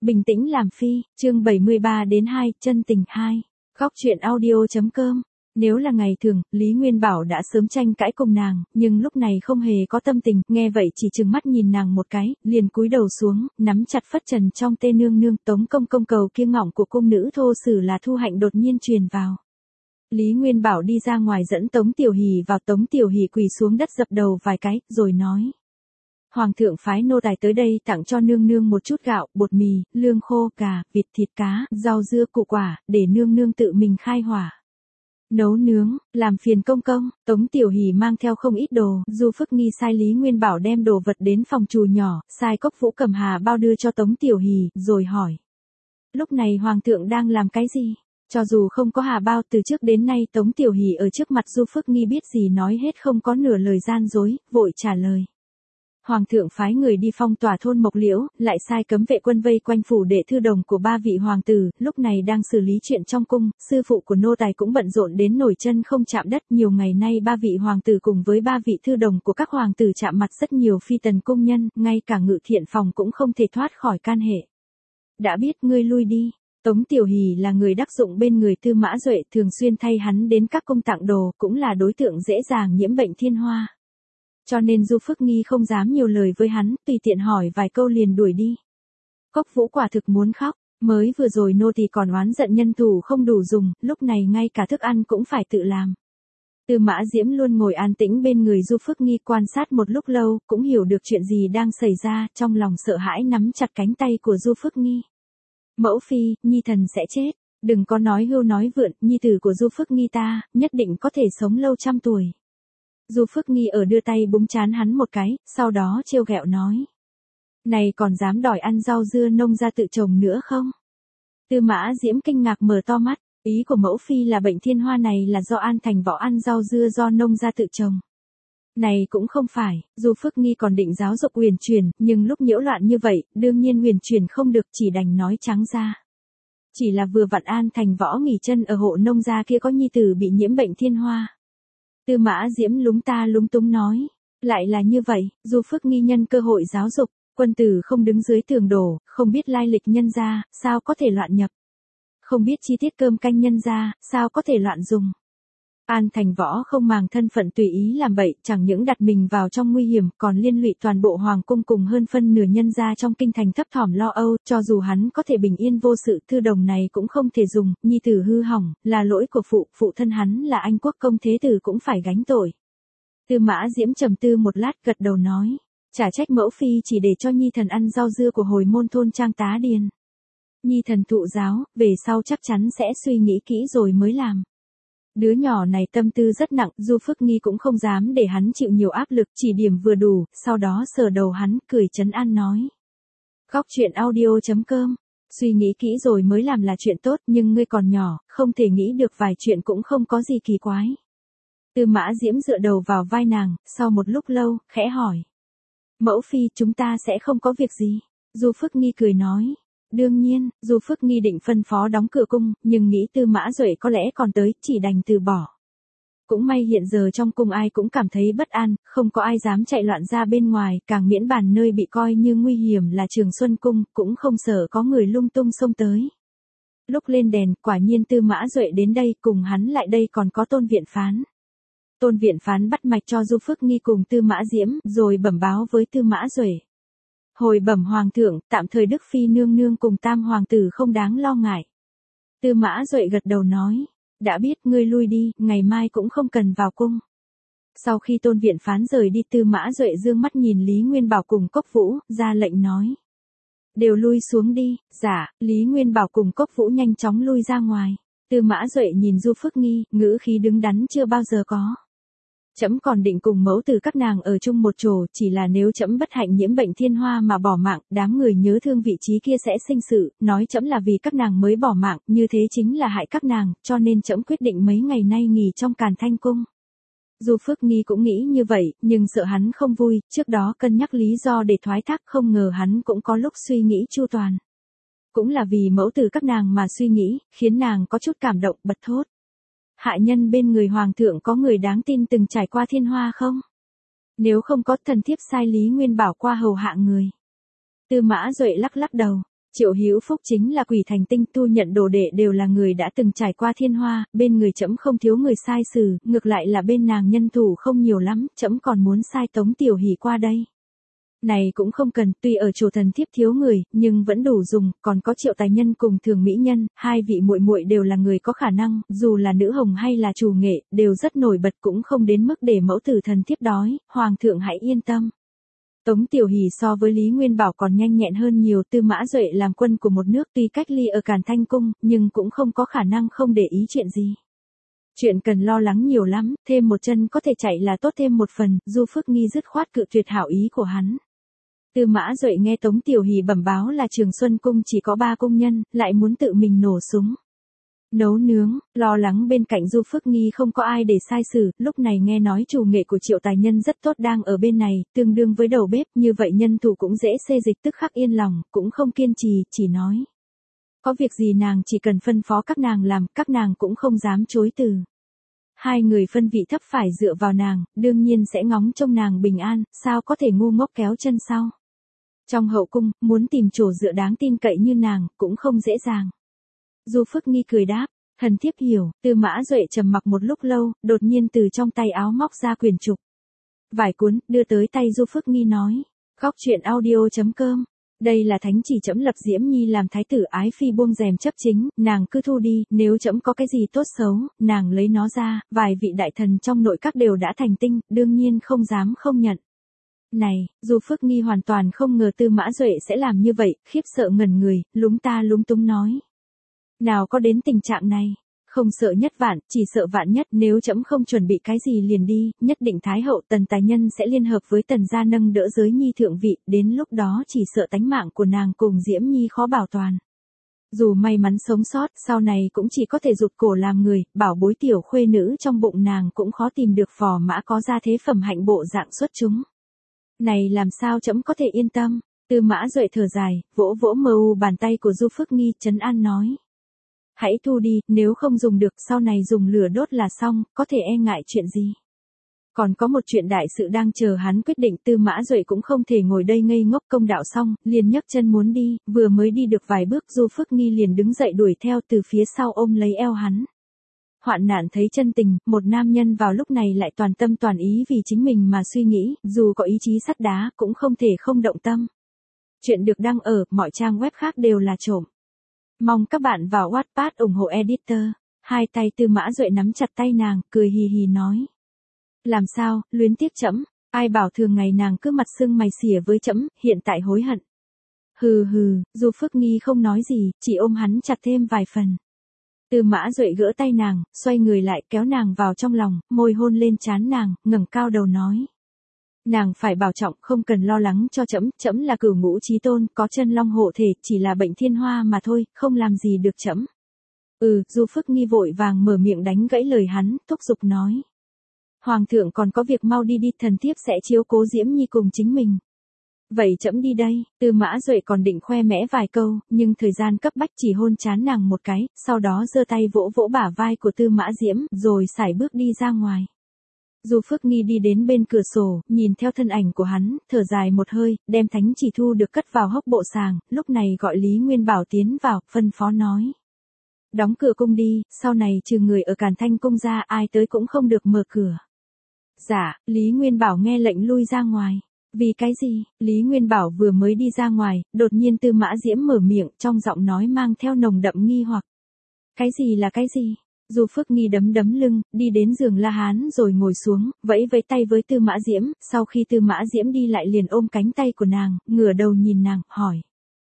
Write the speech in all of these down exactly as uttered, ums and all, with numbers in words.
Bình tĩnh làm phi, chương bảy mươi ba đến hai, chân tình hai. Góc truyện audio.com. Nếu là ngày thường, Lý Nguyên Bảo đã sớm tranh cãi cùng nàng, nhưng lúc này không hề có tâm tình, nghe vậy chỉ trừng mắt nhìn nàng một cái, liền cúi đầu xuống, nắm chặt phất trần trong tê nương nương. Tống công công cầu kiêng ngọng của cung nữ thô sử là Thu Hạnh đột nhiên truyền vào. Lý Nguyên Bảo đi ra ngoài dẫn Tống Tiểu Hỷ vào. Tống Tiểu Hỷ quỳ xuống đất dập đầu vài cái, rồi nói. Hoàng thượng phái nô tài tới đây tặng cho nương nương một chút gạo, bột mì, lương khô, gà, vịt, thịt cá, rau dưa, củ quả, để nương nương tự mình khai hỏa. Nấu nướng, làm phiền công công. Tống Tiểu Hỷ mang theo không ít đồ, Du Phước Nghi sai Lý Nguyên Bảo đem đồ vật đến phòng trù nhỏ, sai Cốc Vũ cầm hà bao đưa cho Tống Tiểu Hỷ, rồi hỏi. Lúc này Hoàng thượng đang làm cái gì? Cho dù không có hà bao, từ trước đến nay Tống Tiểu Hỷ ở trước mặt Du Phước Nghi biết gì nói hết, không có nửa lời gian dối, vội trả lời. Hoàng thượng phái người đi phong tỏa thôn Mộc Liễu, lại sai cấm vệ quân vây quanh phủ đệ thư đồng của ba vị hoàng tử, lúc này đang xử lý chuyện trong cung, sư phụ của nô tài cũng bận rộn đến nổi chân không chạm đất. Nhiều ngày nay ba vị hoàng tử cùng với ba vị thư đồng của các hoàng tử chạm mặt rất nhiều phi tần cung nhân, ngay cả ngự thiện phòng cũng không thể thoát khỏi can hệ. Đã biết, ngươi lui đi. Tống Tiểu Hỷ là người đắc dụng bên người Tư Mã Duệ, thường xuyên thay hắn đến các cung tặng đồ, cũng là đối tượng dễ dàng nhiễm bệnh thiên hoa. Cho nên Du Phước Nghi không dám nhiều lời với hắn, tùy tiện hỏi vài câu liền đuổi đi. Cốc Vũ quả thực muốn khóc, mới vừa rồi nô tỳ còn oán giận nhân thủ không đủ dùng, lúc này ngay cả thức ăn cũng phải tự làm. Tư Mã Diễm luôn ngồi an tĩnh bên người Du Phước Nghi quan sát một lúc lâu, cũng hiểu được chuyện gì đang xảy ra, trong lòng sợ hãi nắm chặt cánh tay của Du Phước Nghi. Mẫu phi, nhi thần sẽ chết, đừng có nói hưu nói vượn, nhi tử của Du Phước Nghi ta, nhất định có thể sống lâu trăm tuổi. Du Phước Nghi ở đưa tay búng trán hắn một cái, sau đó trêu ghẹo nói. Này còn dám đòi ăn rau dưa nông ra tự trồng nữa không? Tư Mã Diễm kinh ngạc mở to mắt, ý của mẫu phi là bệnh thiên hoa này là do An Thành Võ ăn rau dưa do nông ra tự trồng. Này cũng không phải, Du Phước Nghi còn định giáo dục Huyền Truyền, nhưng lúc nhiễu loạn như vậy, đương nhiên Huyền Truyền không được, chỉ đành nói trắng ra. Chỉ là vừa vặn An Thành Võ nghỉ chân ở hộ nông gia kia có nhi tử bị nhiễm bệnh thiên hoa. Tư Mã Diễm lúng ta lúng túng nói, lại là như vậy. Du Phước Nghi nhân cơ hội giáo dục, quân tử không đứng dưới tường đổ, không biết lai lịch nhân gia, sao có thể loạn nhập. Không biết chi tiết cơm canh nhân gia, sao có thể loạn dùng. An Thành Võ không màng thân phận tùy ý làm bậy, chẳng những đặt mình vào trong nguy hiểm, còn liên lụy toàn bộ hoàng cung cùng hơn phân nửa nhân gia trong kinh thành thấp thỏm lo âu. Cho dù hắn có thể bình yên vô sự, thư đồng này cũng không thể dùng, nhi tử hư hỏng, là lỗi của phụ, phụ thân hắn là Anh quốc công thế tử cũng phải gánh tội. Tư Mã Diễm trầm tư một lát gật đầu nói, chả trách mẫu phi chỉ để cho nhi thần ăn rau dưa của hồi môn thôn Trang Tá Điền. Nhi thần thụ giáo, về sau chắc chắn sẽ suy nghĩ kỹ rồi mới làm. Đứa nhỏ này tâm tư rất nặng, Du Phước Nghi cũng không dám để hắn chịu nhiều áp lực, chỉ điểm vừa đủ, sau đó sờ đầu hắn, cười trấn an nói. Góc truyện audio.com. Suy nghĩ kỹ rồi mới làm là chuyện tốt, nhưng ngươi còn nhỏ, không thể nghĩ được vài chuyện cũng không có gì kỳ quái. Tư Mã Diễm dựa đầu vào vai nàng, sau một lúc lâu, khẽ hỏi. Mẫu phi, chúng ta sẽ không có việc gì. Du Phước Nghi cười nói. Đương nhiên, Du Phước Nghi định phân phó đóng cửa cung, nhưng nghĩ Tư Mã Duệ có lẽ còn tới, chỉ đành từ bỏ. Cũng may hiện giờ trong cung ai cũng cảm thấy bất an, không có ai dám chạy loạn ra bên ngoài, càng miễn bàn nơi bị coi như nguy hiểm là Trường Xuân Cung, cũng không sợ có người lung tung xông tới. Lúc lên đèn, quả nhiên Tư Mã Duệ đến đây, cùng hắn lại đây còn có Tôn Viện Phán. Tôn Viện Phán bắt mạch cho Du Phước Nghi cùng Tư Mã Diễm, rồi bẩm báo với Tư Mã Duệ. Hồi bẩm hoàng thượng, tạm thời Đức Phi nương nương cùng tam hoàng tử không đáng lo ngại. Tư Mã Duệ gật đầu nói, đã biết, ngươi lui đi, ngày mai cũng không cần vào cung. Sau khi Tôn Viện Phán rời đi, Tư Mã Duệ dương mắt nhìn Lý Nguyên Bảo cùng Cốc Vũ, ra lệnh nói. Đều lui xuống đi. Dạ. Lý Nguyên Bảo cùng Cốc Vũ nhanh chóng lui ra ngoài. Tư Mã Duệ nhìn Du Phước Nghi, ngữ khí đứng đắn chưa bao giờ có. Trẫm còn định cùng mẫu tử các nàng ở chung một chỗ, chỉ là nếu trẫm bất hạnh nhiễm bệnh thiên hoa mà bỏ mạng, đám người nhớ thương vị trí kia sẽ sinh sự, nói trẫm là vì các nàng mới bỏ mạng, như thế chính là hại các nàng, cho nên trẫm quyết định mấy ngày nay nghỉ trong Càn Thanh cung. Du Phước Nghi cũng nghĩ như vậy, nhưng sợ hắn không vui, trước đó cân nhắc lý do để thoái thác, không ngờ hắn cũng có lúc suy nghĩ chu toàn. Cũng là vì mẫu tử các nàng mà suy nghĩ, khiến nàng có chút cảm động, bật thốt. Hạ nhân bên người hoàng thượng có người đáng tin từng trải qua thiên hoa không? Nếu không có, thần thiếp sai Lý Nguyên Bảo qua hầu hạ người. Tư Mã Duệ lắc lắc đầu. Triệu Hữu Phúc chính là quỷ thành tinh, tu nhận đồ đệ đều là người đã từng trải qua thiên hoa, bên người trẫm không thiếu người sai xử, ngược lại là bên nàng nhân thủ không nhiều lắm, trẫm còn muốn sai Tống Tiểu Hỷ qua đây. Này cũng không cần, tuy ở Triều Thần thiếp thiếu người, nhưng vẫn đủ dùng, còn có Triệu Tài Nhân cùng Thường Mỹ Nhân, hai vị muội muội đều là người có khả năng, dù là nữ hồng hay là chủ nghệ, đều rất nổi bật, cũng không đến mức để mẫu tử thần thiếp đói, hoàng thượng hãy yên tâm. Tống Tiểu Hỷ so với Lý Nguyên Bảo còn nhanh nhẹn hơn nhiều, Tư Mã Duệ làm quân của một nước tuy cách ly ở Càn Thanh Cung, nhưng cũng không có khả năng không để ý chuyện gì. Chuyện cần lo lắng nhiều lắm, thêm một chân có thể chạy là tốt thêm một phần, Du Phước Nghi dứt khoát cự tuyệt hảo ý của hắn. Tư Mã Duệ nghe Tống Tiểu Hỷ bẩm báo là Trường Xuân Cung chỉ có ba cung nhân, lại muốn tự mình nổ súng nấu nướng, lo lắng bên cạnh Du Phước Nghi không có ai để sai xử, lúc này nghe nói chủ nghệ của Triệu Tài Nhân rất tốt đang ở bên này, tương đương với đầu bếp, như vậy nhân thủ cũng dễ xê dịch, tức khắc yên lòng, cũng không kiên trì, chỉ nói. Có việc gì nàng chỉ cần phân phó các nàng làm, các nàng cũng không dám chối từ. Hai người phân vị thấp phải dựa vào nàng, đương nhiên sẽ ngóng trông nàng bình an, sao có thể ngu ngốc kéo chân sau. Trong hậu cung, muốn tìm chỗ dựa đáng tin cậy như nàng, cũng không dễ dàng. Du Phước Nghi cười đáp, thần thiếp hiểu. Tư Mã Duệ trầm mặc một lúc lâu, đột nhiên từ trong tay áo móc ra quyển trục vài cuốn, đưa tới tay Du Phước Nghi nói, góc truyện audio chấm com, đây là thánh chỉ trẫm lập Diễm Nhi làm thái tử, ái phi buông rèm chấp chính, nàng cứ thu đi, nếu trẫm có cái gì tốt xấu, nàng lấy nó ra, vài vị đại thần trong nội các đều đã thành tinh, đương nhiên không dám không nhận. Này, Du Phước Nghi hoàn toàn không ngờ Tư Mã Duệ sẽ làm như vậy, khiếp sợ ngẩn người, lúng ta lúng túng nói. Nào có đến tình trạng này, không sợ nhất vạn, chỉ sợ vạn nhất, nếu trẫm không chuẩn bị cái gì liền đi, nhất định Thái hậu Tần Tài Nhân sẽ liên hợp với Tần gia nâng đỡ giới Nhi thượng vị, đến lúc đó chỉ sợ tánh mạng của nàng cùng Diễm Nhi khó bảo toàn. Dù may mắn sống sót, sau này cũng chỉ có thể rụt cổ làm người, bảo bối tiểu khuê nữ trong bụng nàng cũng khó tìm được phò mã có gia thế phẩm hạnh bộ dạng xuất chúng. Này làm sao trẫm có thể yên tâm. Tư Mã Duệ thở dài, vỗ vỗ mờ u bàn tay của Du Phước Nghi, trấn an nói. Hãy thu đi, nếu không dùng được, sau này dùng lửa đốt là xong, có thể e ngại chuyện gì. Còn có một chuyện đại sự đang chờ hắn quyết định. Tư Mã Duệ cũng không thể ngồi đây ngây ngốc, công đạo xong, liền nhấc chân muốn đi, vừa mới đi được vài bước Du Phước Nghi liền đứng dậy đuổi theo từ phía sau ôm lấy eo hắn. Hoạn nạn thấy chân tình, một nam nhân vào lúc này lại toàn tâm toàn ý vì chính mình mà suy nghĩ, dù có ý chí sắt đá, cũng không thể không động tâm. Chuyện được đăng ở mọi trang web khác đều là trộm. Mong các bạn vào Wattpad ủng hộ editor. Hai tay Tư Mã Duệ nắm chặt tay nàng, cười hì hì nói. Làm sao, luyến tiếc trẫm, ai bảo thường ngày nàng cứ mặt sưng mày xỉa với trẫm, hiện tại hối hận. Hừ hừ, Du Phước Nghi không nói gì, chỉ ôm hắn chặt thêm vài phần. Tư Mã Duệ gỡ tay nàng, xoay người lại kéo nàng vào trong lòng, môi hôn lên trán nàng, ngẩng cao đầu nói. Nàng phải bảo trọng, không cần lo lắng cho trẫm, trẫm là cửu ngũ chí tôn, có chân long hộ thể, chỉ là bệnh thiên hoa mà thôi, không làm gì được trẫm. Ừ, Du Phước Nghi vội vàng mở miệng đánh gãy lời hắn, thúc giục nói. Hoàng thượng còn có việc, mau đi đi, thần thiếp sẽ chiếu cố Diễm Nhi cùng chính mình. Vậy trẫm đi đây. Tư Mã Duệ còn định khoe mẽ vài câu, nhưng thời gian cấp bách chỉ hôn trán nàng một cái, sau đó giơ tay vỗ vỗ bả vai của Tư Mã Diễm, rồi sải bước đi ra ngoài. Du Phước Nghi đi đến bên cửa sổ, nhìn theo thân ảnh của hắn, thở dài một hơi, đem thánh chỉ thu được cất vào hốc bộ sàng, lúc này gọi Lý Nguyên Bảo tiến vào, phân phó nói. Đóng cửa cung đi, sau này trừ người ở Càn Thanh Cung ra, ai tới cũng không được mở cửa. Dạ, Lý Nguyên Bảo nghe lệnh lui ra ngoài. Vì cái gì? Lý Nguyên Bảo vừa mới đi ra ngoài, đột nhiên Tư Mã Diễm mở miệng, trong giọng nói mang theo nồng đậm nghi hoặc. Cái gì là cái gì? Du Phước Nghi đấm đấm lưng, đi đến giường La Hán rồi ngồi xuống, vẫy vẫy tay với Tư Mã Diễm, sau khi Tư Mã Diễm đi lại liền ôm cánh tay của nàng, ngửa đầu nhìn nàng, hỏi.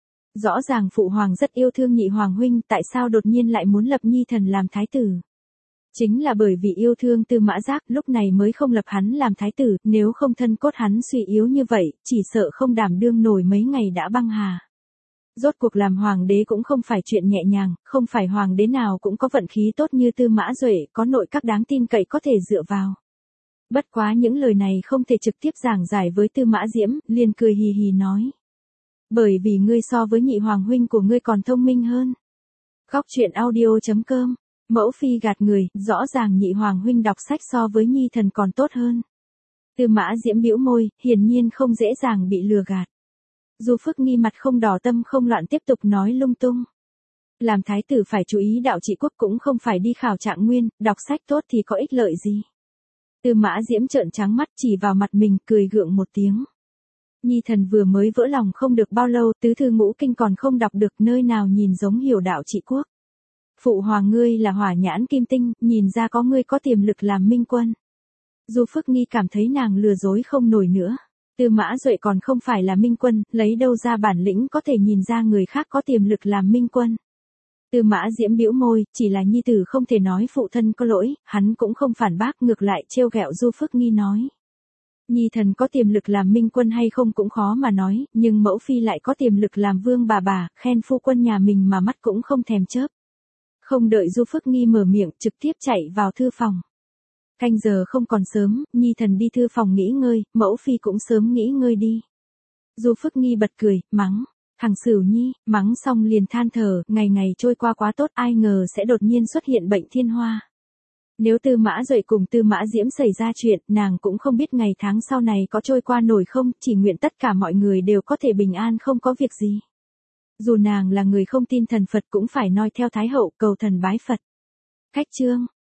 Rõ ràng phụ hoàng rất yêu thương nhị hoàng huynh, tại sao đột nhiên lại muốn lập Nhi thần làm thái tử? Chính là bởi vì yêu thương Tư Mã Giác, lúc này mới không lập hắn làm thái tử, nếu không thân cốt hắn suy yếu như vậy, chỉ sợ không đảm đương nổi mấy ngày đã băng hà. Rốt cuộc làm hoàng đế cũng không phải chuyện nhẹ nhàng, không phải hoàng đế nào cũng có vận khí tốt như Tư Mã Duệ, có nội các đáng tin cậy có thể dựa vào. Bất quá những lời này không thể trực tiếp giảng giải với Tư Mã Diễm, liền cười hì hì nói. Bởi vì ngươi so với nhị hoàng huynh của ngươi còn thông minh hơn. Góc truyện audio chấm com, mẫu phi gạt người, rõ ràng nhị hoàng huynh đọc sách so với Nhi thần còn tốt hơn. Tư Mã Diễm bĩu môi, hiển nhiên không dễ dàng bị lừa gạt. Du Phước Nghi mặt không đỏ tâm không loạn tiếp tục nói lung tung. Làm thái tử phải chú ý đạo trị quốc cũng không phải đi khảo trạng nguyên, đọc sách tốt thì có ích lợi gì. Tư Mã Diễm trợn trắng mắt chỉ vào mặt mình cười gượng một tiếng. Nhi thần vừa mới vỡ lòng không được bao lâu, tứ thư ngũ kinh còn không đọc được, nơi nào nhìn giống hiểu đạo trị quốc. Phụ hoàng ngươi là hỏa nhãn kim tinh, nhìn ra có ngươi có tiềm lực làm minh quân. Du Phước Nghi cảm thấy nàng lừa dối không nổi nữa. Tư Mã Duệ còn không phải là minh quân, lấy đâu ra bản lĩnh có thể nhìn ra người khác có tiềm lực làm minh quân. Tư Mã Diễm bĩu môi, chỉ là nhi tử không thể nói phụ thân có lỗi, hắn cũng không phản bác, ngược lại trêu ghẹo Du Phước Nghi nói. Nhi thần có tiềm lực làm minh quân hay không cũng khó mà nói, nhưng mẫu phi lại có tiềm lực làm vương bà bà, khen phu quân nhà mình mà mắt cũng không thèm chớp. Không đợi Du Phước Nghi mở miệng, trực tiếp chạy vào thư phòng. Canh giờ không còn sớm, nhi thần đi thư phòng nghỉ ngơi, mẫu phi cũng sớm nghỉ ngơi đi. Du Phước Nghi bật cười, mắng. Thằng Sửu Nhi, mắng xong liền than thở, ngày ngày trôi qua quá tốt, ai ngờ sẽ đột nhiên xuất hiện bệnh thiên hoa. Nếu Tư Mã Duệ cùng Tư Mã Diễm xảy ra chuyện, nàng cũng không biết ngày tháng sau này có trôi qua nổi không, chỉ nguyện tất cả mọi người đều có thể bình an không có việc gì. Dù nàng là người không tin thần Phật cũng phải noi theo Thái Hậu cầu thần bái Phật. Khách chương.